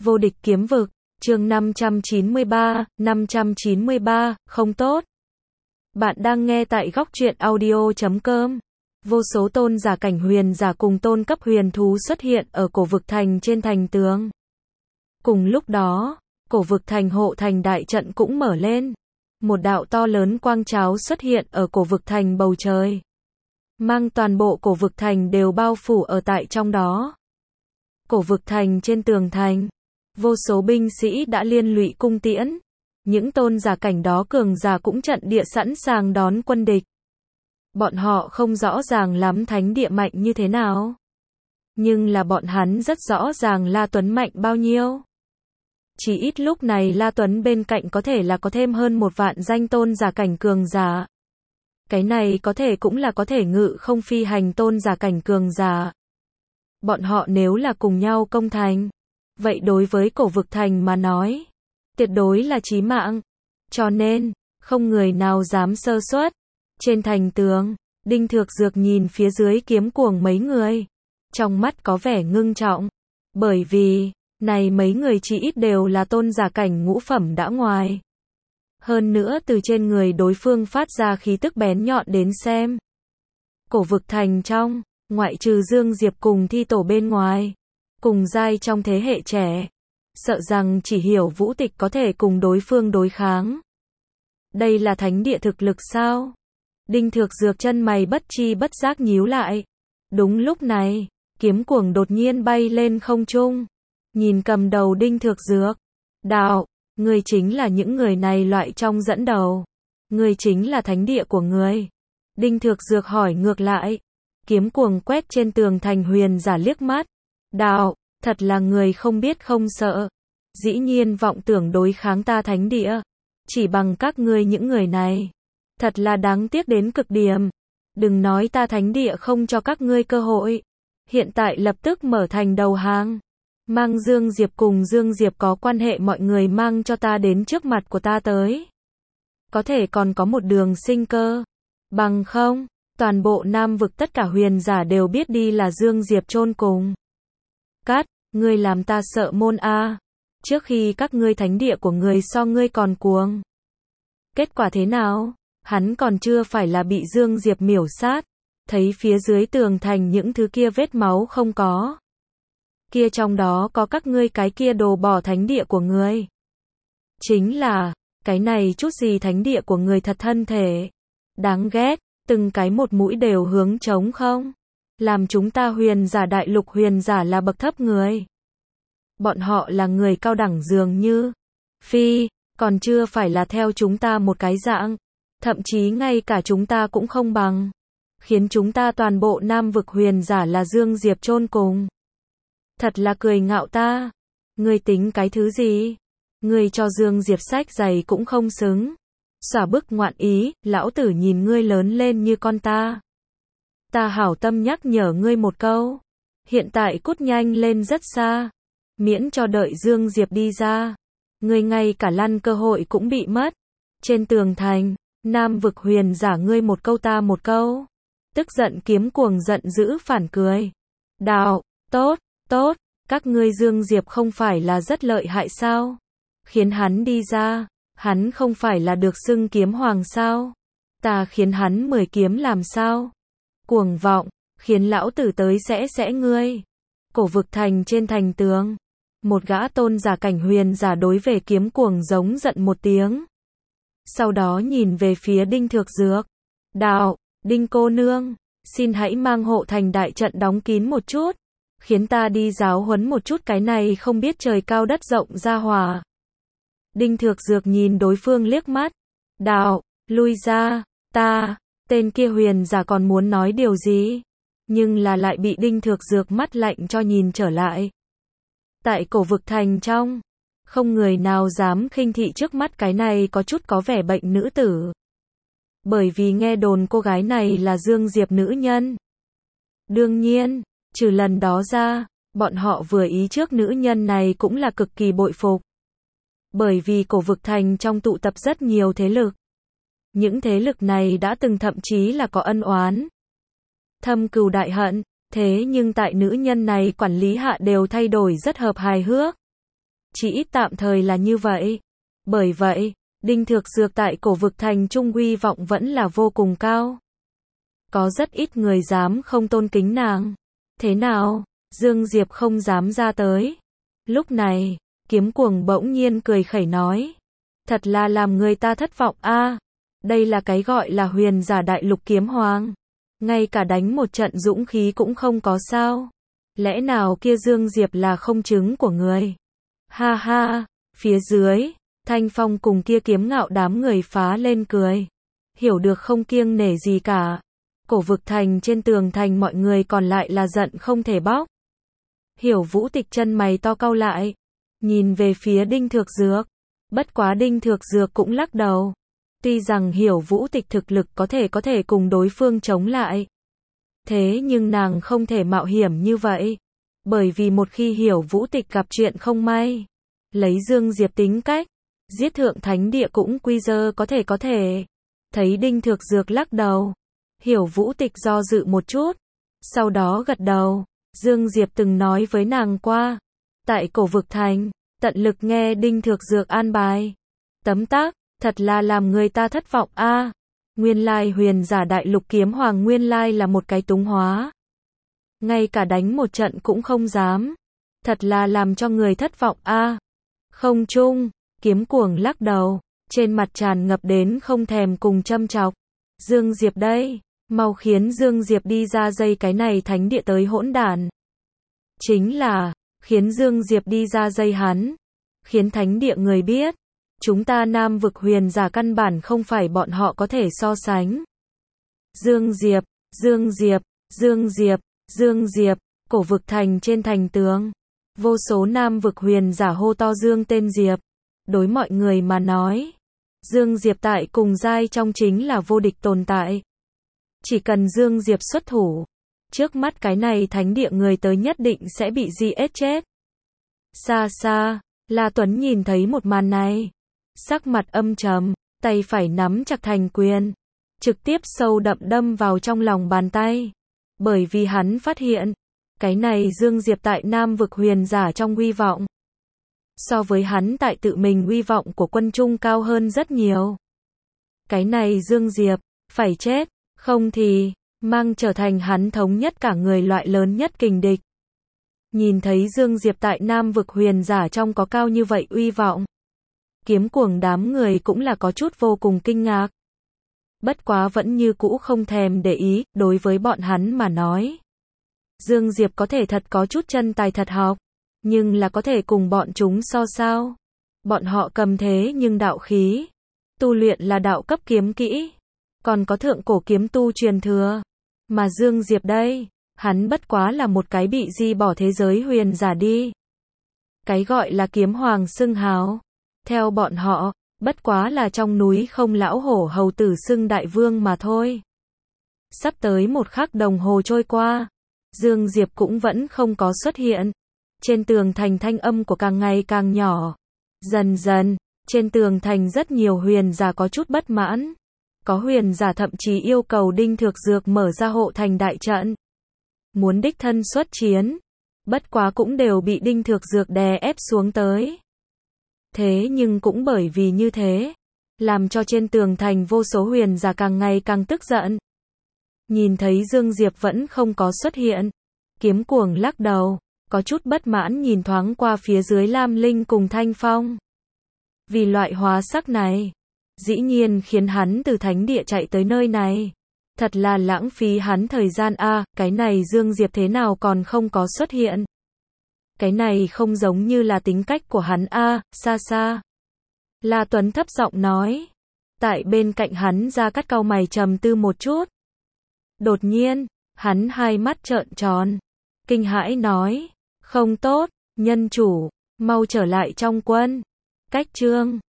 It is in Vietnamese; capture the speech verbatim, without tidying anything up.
Vô địch kiếm vực, chương năm trăm chín mươi ba, năm trăm chín mươi ba, không tốt. Bạn đang nghe tại góc truyện audio chấm com. Vô số tôn giả cảnh huyền giả cùng tôn cấp huyền thú xuất hiện ở cổ vực thành trên thành tường. Cùng lúc đó, cổ vực thành hộ thành đại trận cũng mở lên. Một đạo to lớn quang cháo xuất hiện ở cổ vực thành bầu trời. Mang toàn bộ cổ vực thành đều bao phủ ở tại trong đó. Cổ vực thành trên tường thành, vô số binh sĩ đã liên lụy cung tiễn. Những tôn giả cảnh đó cường giả cũng trận địa sẵn sàng đón quân địch. Bọn họ không rõ ràng lắm thánh địa mạnh như thế nào. Nhưng là bọn hắn rất rõ ràng La Tuấn mạnh bao nhiêu. Chỉ ít lúc này La Tuấn bên cạnh có thể là có thêm hơn một vạn danh tôn giả cảnh cường giả. Cái này có thể cũng là có thể ngự không phi hành tôn giả cảnh cường giả. Bọn họ nếu là cùng nhau công thành, vậy đối với cổ vực thành mà nói, tuyệt đối là chí mạng. Cho nên, không người nào dám sơ suất. Trên thành tường, Đinh Thược Dược nhìn phía dưới kiếm cuồng mấy người. Trong mắt có vẻ ngưng trọng. Bởi vì, này mấy người chỉ ít đều là tôn giả cảnh ngũ phẩm đã ngoài. Hơn nữa từ trên người đối phương phát ra khí tức bén nhọn đến xem. Cổ vực thành trong, ngoại trừ Dương Diệp cùng thi tổ bên ngoài, cùng giai trong thế hệ trẻ, sợ rằng chỉ hiểu vũ tịch có thể cùng đối phương đối kháng. Đây là thánh địa thực lực sao? Đinh Thược Dược chân mày bất chi bất giác nhíu lại. Đúng lúc này, kiếm cuồng đột nhiên bay lên không trung. Nhìn cầm đầu Đinh Thược Dược. Đạo, ngươi chính là những người này loại trong dẫn đầu. Ngươi chính là thánh địa của ngươi. Đinh Thược Dược hỏi ngược lại. Kiếm cuồng quét trên tường thành huyền giả liếc mắt. Đạo, thật là người không biết không sợ. Dĩ nhiên vọng tưởng đối kháng ta thánh địa. Chỉ bằng các ngươi những người này. Thật là đáng tiếc đến cực điểm. Đừng nói ta thánh địa không cho các ngươi cơ hội. Hiện tại lập tức mở thành đầu hàng. Mang Dương Diệp cùng Dương Diệp có quan hệ mọi người mang cho ta đến trước mặt của ta tới. Có thể còn có một đường sinh cơ. Bằng không, toàn bộ Nam vực tất cả huyền giả đều biết đi là Dương Diệp chôn cùng. Cát, ngươi làm ta sợ môn a. Trước khi các ngươi thánh địa của người so ngươi còn cuồng. Kết quả thế nào? Hắn còn chưa phải là bị Dương Diệp miểu sát. Thấy phía dưới tường thành những thứ kia vết máu không có. Kia trong đó có các ngươi cái kia đồ bỏ thánh địa của ngươi. Chính là, cái này chút gì thánh địa của người thật thân thể. Đáng ghét, từng cái một mũi đều hướng trống không. Làm chúng ta huyền giả đại lục huyền giả là bậc thấp người. Bọn họ là người cao đẳng dường như. Phi, còn chưa phải là theo chúng ta một cái dạng. Thậm chí ngay cả chúng ta cũng không bằng. Khiến chúng ta toàn bộ Nam vực huyền giả là Dương Diệp chôn cùng. Thật là cười ngạo ta. Ngươi tính cái thứ gì? Ngươi cho Dương Diệp sách giày cũng không xứng. Xả bức ngoạn ý, lão tử nhìn ngươi lớn lên như con ta. Ta hảo tâm nhắc nhở ngươi một câu. Hiện tại cút nhanh lên rất xa. Miễn cho đợi Dương Diệp đi ra. Ngươi ngay cả lăn cơ hội cũng bị mất. Trên tường thành, Nam vực huyền giả ngươi một câu ta một câu. Tức giận kiếm cuồng giận dữ phản cười. Đạo, tốt, tốt, các ngươi Dương Diệp không phải là rất lợi hại sao? Khiến hắn đi ra, hắn không phải là được xưng kiếm hoàng sao? Ta khiến hắn mười kiếm làm sao? Cuồng vọng, khiến lão tử tới sẽ sẽ ngươi. Cổ vực thành trên thành tường. Một gã tôn giả cảnh huyền giả đối về kiếm cuồng giống giận một tiếng. Sau đó nhìn về phía Đinh Thược Dược. Đạo, Đinh cô nương, xin hãy mang hộ thành đại trận đóng kín một chút. Khiến ta đi giáo huấn một chút cái này không biết trời cao đất rộng ra hòa. Đinh Thược Dược nhìn đối phương liếc mắt. Đạo, lui ra, ta, tên kia huyền giả còn muốn nói điều gì. Nhưng là lại bị Đinh Thược Dược mắt lạnh cho nhìn trở lại. Tại cổ vực thành trong, không người nào dám khinh thị trước mắt cái này có chút có vẻ bệnh nữ tử. Bởi vì nghe đồn cô gái này là Dương Diệp nữ nhân. Đương nhiên, trừ lần đó ra, bọn họ vừa ý trước nữ nhân này cũng là cực kỳ bội phục. Bởi vì cổ vực thành trong tụ tập rất nhiều thế lực. Những thế lực này đã từng thậm chí là có ân oán. Thâm cừu đại hận, thế nhưng tại nữ nhân này quản lý hạ đều thay đổi rất hợp hài hước. chỉ ít tạm thời là như vậy. Bởi vậy, Đinh Thược Dược tại Cổ Vực Thành Trung uy vọng vẫn là vô cùng cao. Có rất ít người dám không tôn kính nàng. Thế nào, Dương Diệp không dám ra tới. Lúc này, Kiếm Cuồng bỗng nhiên cười khẩy nói. Thật là làm người ta thất vọng a. Đây là cái gọi là huyền giả đại lục kiếm hoàng. Ngay cả đánh một trận dũng khí cũng không có sao. Lẽ nào kia Dương Diệp là không chứng của người? Ha ha, phía dưới, Thanh Phong cùng kia Kiếm Ngạo đám người phá lên cười. Hiểu được không kiêng nể gì cả. Cổ Vực Thành trên tường thành mọi người còn lại là giận không thể bóc. Hiểu Vũ Tịch chân mày to cau lại, nhìn về phía Đinh Thược Dược. Bất quá Đinh Thược Dược cũng lắc đầu. Tuy rằng Hiểu Vũ Tịch thực lực có thể có thể cùng đối phương chống lại. Thế nhưng nàng không thể mạo hiểm như vậy. Bởi vì một khi Hiểu Vũ Tịch gặp chuyện không may, lấy Dương Diệp tính cách, giết thượng thánh địa cũng quy dơ có thể có thể. Thấy Đinh Thược Dược lắc đầu, Hiểu Vũ Tịch do dự một chút, sau đó gật đầu. Dương Diệp từng nói với nàng qua, tại Cổ Vực Thành, tận lực nghe Đinh Thược Dược an bài. Tấm tắc, thật là làm người ta thất vọng a. Nguyên lai huyền giả đại lục kiếm hoàng nguyên lai là một cái túng hóa. Ngay cả đánh một trận cũng không dám. Thật là làm cho người thất vọng a. Không chung, Kiếm Cuồng lắc đầu, trên mặt tràn ngập đến không thèm cùng châm chọc. Dương Diệp đây, mau khiến Dương Diệp đi ra dây cái này thánh địa tới hỗn đản. Chính là, khiến Dương Diệp đi ra dây hắn. Khiến thánh địa người biết. Chúng ta Nam vực huyền giả căn bản không phải bọn họ có thể so sánh. Dương Diệp, Dương Diệp, Dương Diệp, Dương Diệp, Cổ Vực Thành trên thành tường. Vô số Nam vực huyền giả hô to Dương tên Diệp. Đối mọi người mà nói, Dương Diệp tại cùng giai trong chính là vô địch tồn tại. Chỉ cần Dương Diệp xuất thủ, trước mắt cái này thánh địa người tới nhất định sẽ bị giết chết. Xa xa, La Tuấn nhìn thấy một màn này, sắc mặt âm trầm, tay phải nắm chặt thành quyền, trực tiếp sâu đậm đâm vào trong lòng bàn tay. Bởi vì hắn phát hiện, cái này Dương Diệp tại Nam vực huyền giả trong uy vọng, so với hắn tại tự mình uy vọng của quân trung cao hơn rất nhiều. Cái này Dương Diệp, phải chết, không thì, mang trở thành hắn thống nhất cả người loại lớn nhất kình địch. Nhìn thấy Dương Diệp tại Nam vực huyền giả trong có cao như vậy uy vọng, Kiếm Cuồng đám người cũng là có chút vô cùng kinh ngạc. Bất quá vẫn như cũ không thèm để ý, đối với bọn hắn mà nói. Dương Diệp có thể thật có chút chân tài thật học, nhưng là có thể cùng bọn chúng so sao. Bọn họ cầm thế nhưng đạo khí, tu luyện là đạo cấp kiếm kỹ, còn có thượng cổ kiếm tu truyền thừa. Mà Dương Diệp đây, hắn bất quá là một cái bị di bỏ thế giới huyền giả đi. Cái gọi là kiếm hoàng xưng hào, theo bọn họ, bất quá là trong núi không lão hổ hầu tử xưng đại vương mà thôi. Sắp tới một khắc đồng hồ trôi qua, Dương Diệp cũng vẫn không có xuất hiện. Trên tường thành thanh âm của càng ngày càng nhỏ. Dần dần, trên tường thành rất nhiều huyền giả có chút bất mãn. Có huyền giả thậm chí yêu cầu Đinh Thược Dược mở ra hộ thành đại trận, muốn đích thân xuất chiến. Bất quá cũng đều bị Đinh Thược Dược đè ép xuống tới. Thế nhưng cũng bởi vì như thế, làm cho trên tường thành vô số huyền giả càng ngày càng tức giận. Nhìn thấy Dương Diệp vẫn không có xuất hiện, Kiếm Cuồng lắc đầu, có chút bất mãn nhìn thoáng qua phía dưới Lam Linh cùng Thanh Phong. Vì loại hóa sắc này, dĩ nhiên khiến hắn từ thánh địa chạy tới nơi này. Thật là lãng phí hắn thời gian a, à, cái này Dương Diệp thế nào còn không có xuất hiện. Cái này không giống như là tính cách của hắn a, à, xa xa. La Tuấn thấp giọng nói. Tại bên cạnh hắn Gia Cát cau mày trầm tư một chút. Đột nhiên, hắn hai mắt trợn tròn, kinh hãi nói, không tốt, nhân chủ, mau trở lại trong quân. Cách chương